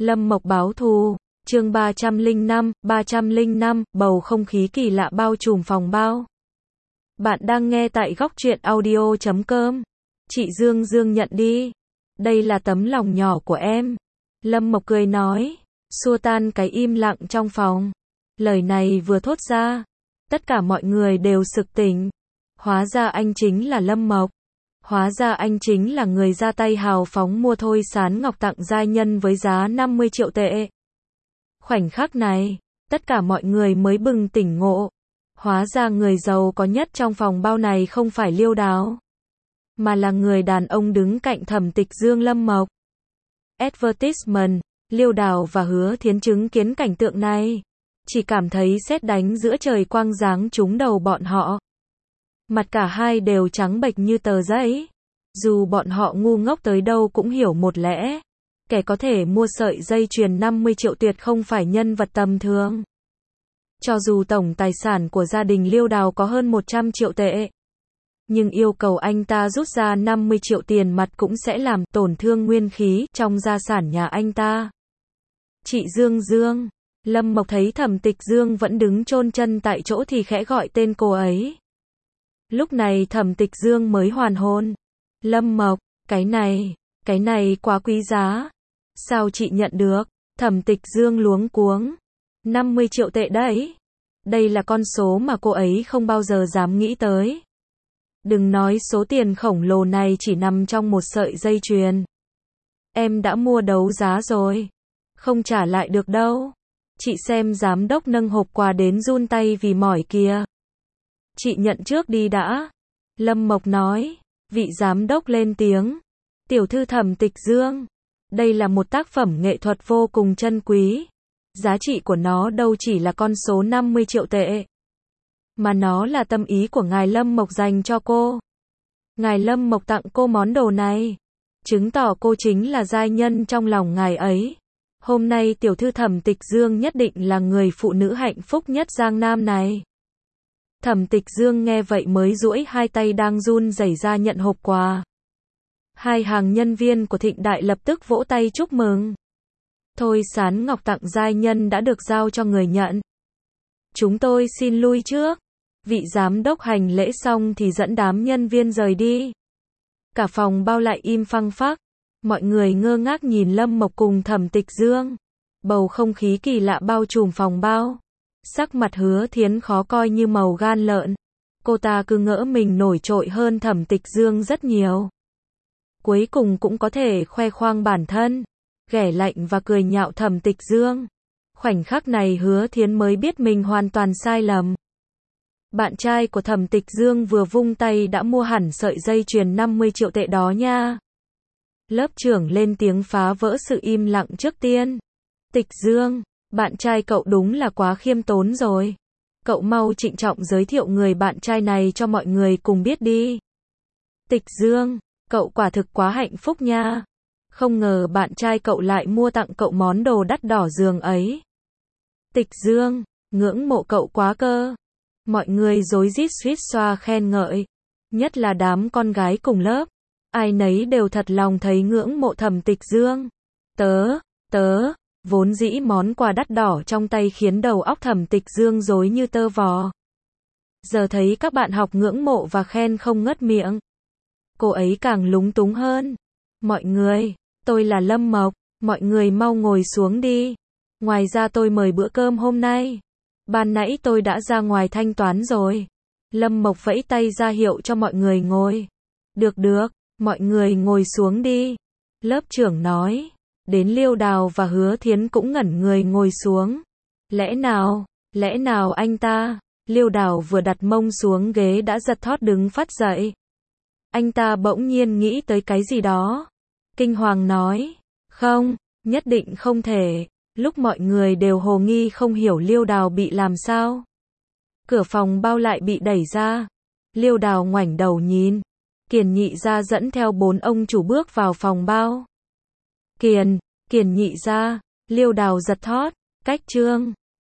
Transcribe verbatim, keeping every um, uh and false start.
Lâm Mộc báo thù, chương ba trăm lẻ năm, ba trăm lẻ năm, bầu không khí kỳ lạ bao trùm phòng bao. Bạn đang nghe tại góc truyện audio chấm com. Chị Dương Dương nhận đi. Đây là tấm lòng nhỏ của em. Lâm Mộc cười nói, xua tan cái im lặng trong phòng. Lời này vừa thốt ra, tất cả mọi người đều sực tỉnh. Hóa ra anh chính là Lâm Mộc. Hóa ra anh chính là người ra tay hào phóng mua Thôi Sán Ngọc tặng giai nhân với giá năm mươi triệu tệ. Khoảnh khắc này, tất cả mọi người mới bừng tỉnh ngộ. Hóa ra người giàu có nhất trong phòng bao này không phải Liêu Đào, mà là người đàn ông đứng cạnh Thẩm Tịch Dương Lâm Mộc. Advertisement, Liêu Đào và Hứa Thiến chứng kiến cảnh tượng này, chỉ cảm thấy sét đánh giữa trời quang giáng trúng đầu bọn họ. Mặt cả hai đều trắng bệch như tờ giấy. Dù bọn họ ngu ngốc tới đâu cũng hiểu một lẽ. Kẻ có thể mua sợi dây chuyền năm mươi triệu tuyệt không phải nhân vật tầm thường. Cho dù tổng tài sản của gia đình Liêu Đào có hơn một trăm triệu tệ, nhưng yêu cầu anh ta rút ra năm mươi triệu tiền mặt cũng sẽ làm tổn thương nguyên khí trong gia sản nhà anh ta. Chị Dương Dương. Lâm Mộc thấy Thẩm Tịch Dương vẫn đứng chôn chân tại chỗ thì khẽ gọi tên cô ấy. Lúc này Thẩm Tịch Dương mới hoàn hồn. Lâm Mộc, cái này, cái này quá quý giá. Sao chị nhận được? Thẩm Tịch Dương luống cuống. năm mươi triệu tệ đấy. Đây là con số mà cô ấy không bao giờ dám nghĩ tới. Đừng nói số tiền khổng lồ này chỉ nằm trong một sợi dây chuyền. Em đã mua đấu giá rồi. Không trả lại được đâu. Chị xem giám đốc nâng hộp quà đến run tay vì mỏi kìa. Chị nhận trước đi đã. Lâm Mộc nói. Vị giám đốc lên tiếng. Tiểu thư Thẩm Tịch Dương. Đây là một tác phẩm nghệ thuật vô cùng chân quý. Giá trị của nó đâu chỉ là con số năm mươi triệu tệ. Mà nó là tâm ý của ngài Lâm Mộc dành cho cô. Ngài Lâm Mộc tặng cô món đồ này. Chứng tỏ cô chính là giai nhân trong lòng ngài ấy. Hôm nay tiểu thư Thẩm Tịch Dương nhất định là người phụ nữ hạnh phúc nhất Giang Nam này. Thẩm Tịch Dương nghe vậy mới duỗi hai tay đang run rẩy ra nhận hộp quà. Hai hàng nhân viên của Thịnh Đại lập tức vỗ tay chúc mừng. Thôi Sán Ngọc tặng giai nhân đã được giao cho người nhận. Chúng tôi xin lui trước. Vị giám đốc hành lễ xong thì dẫn đám nhân viên rời đi. Cả phòng bao lại im phăng phắc. Mọi người ngơ ngác nhìn Lâm Mộc cùng Thẩm Tịch Dương. Bầu không khí kỳ lạ bao trùm phòng bao. Sắc mặt Hứa Thiến khó coi như màu gan lợn. Cô ta cứ ngỡ mình nổi trội hơn Thẩm Tịch Dương rất nhiều. Cuối cùng cũng có thể khoe khoang bản thân. Ghẻ lạnh và cười nhạo Thẩm Tịch Dương. Khoảnh khắc này Hứa Thiến mới biết mình hoàn toàn sai lầm. Bạn trai của Thẩm Tịch Dương vừa vung tay đã mua hẳn sợi dây chuyền năm mươi triệu tệ đó nha. Lớp trưởng lên tiếng phá vỡ sự im lặng trước tiên. Tịch Dương, bạn trai cậu đúng là quá khiêm tốn rồi. Cậu mau trịnh trọng giới thiệu người bạn trai này cho mọi người cùng biết đi. Tịch Dương, cậu quả thực quá hạnh phúc nha. Không ngờ bạn trai cậu lại mua tặng cậu món đồ đắt đỏ giường ấy. Tịch Dương, ngưỡng mộ cậu quá cơ. Mọi người rối rít suýt xoa khen ngợi. Nhất là đám con gái cùng lớp. Ai nấy đều thật lòng thấy ngưỡng mộ Thẩm Tịch Dương. Tớ, tớ, vốn dĩ món quà đắt đỏ trong tay khiến đầu óc Thẩm Tịch Dương rối như tơ vò. Giờ thấy các bạn học ngưỡng mộ và khen không ngớt miệng. Cô ấy càng lúng túng hơn. Mọi người, tôi là Lâm Mộc, mọi người mau ngồi xuống đi. Ngoài ra tôi mời bữa cơm hôm nay. Ban nãy tôi đã ra ngoài thanh toán rồi. Lâm Mộc vẫy tay ra hiệu cho mọi người ngồi. Được được. Mọi người ngồi xuống đi. Lớp trưởng nói. Đến Liêu Đào và Hứa Thiến cũng ngẩn người ngồi xuống. Lẽ nào, lẽ nào anh ta? Liêu Đào vừa đặt mông xuống ghế đã giật thót đứng phát dậy. Anh ta bỗng nhiên nghĩ tới cái gì đó. Kinh hoàng nói. Không, nhất định không thể. Lúc mọi người đều hồ nghi không hiểu Liêu Đào bị làm sao. Cửa phòng bao lại bị đẩy ra. Liêu Đào ngoảnh đầu nhìn. Kiền Nhị Gia dẫn theo bốn ông chủ bước vào phòng bao. Kiền, Kiền Nhị Gia, Liêu Đào giật thót, cách trương.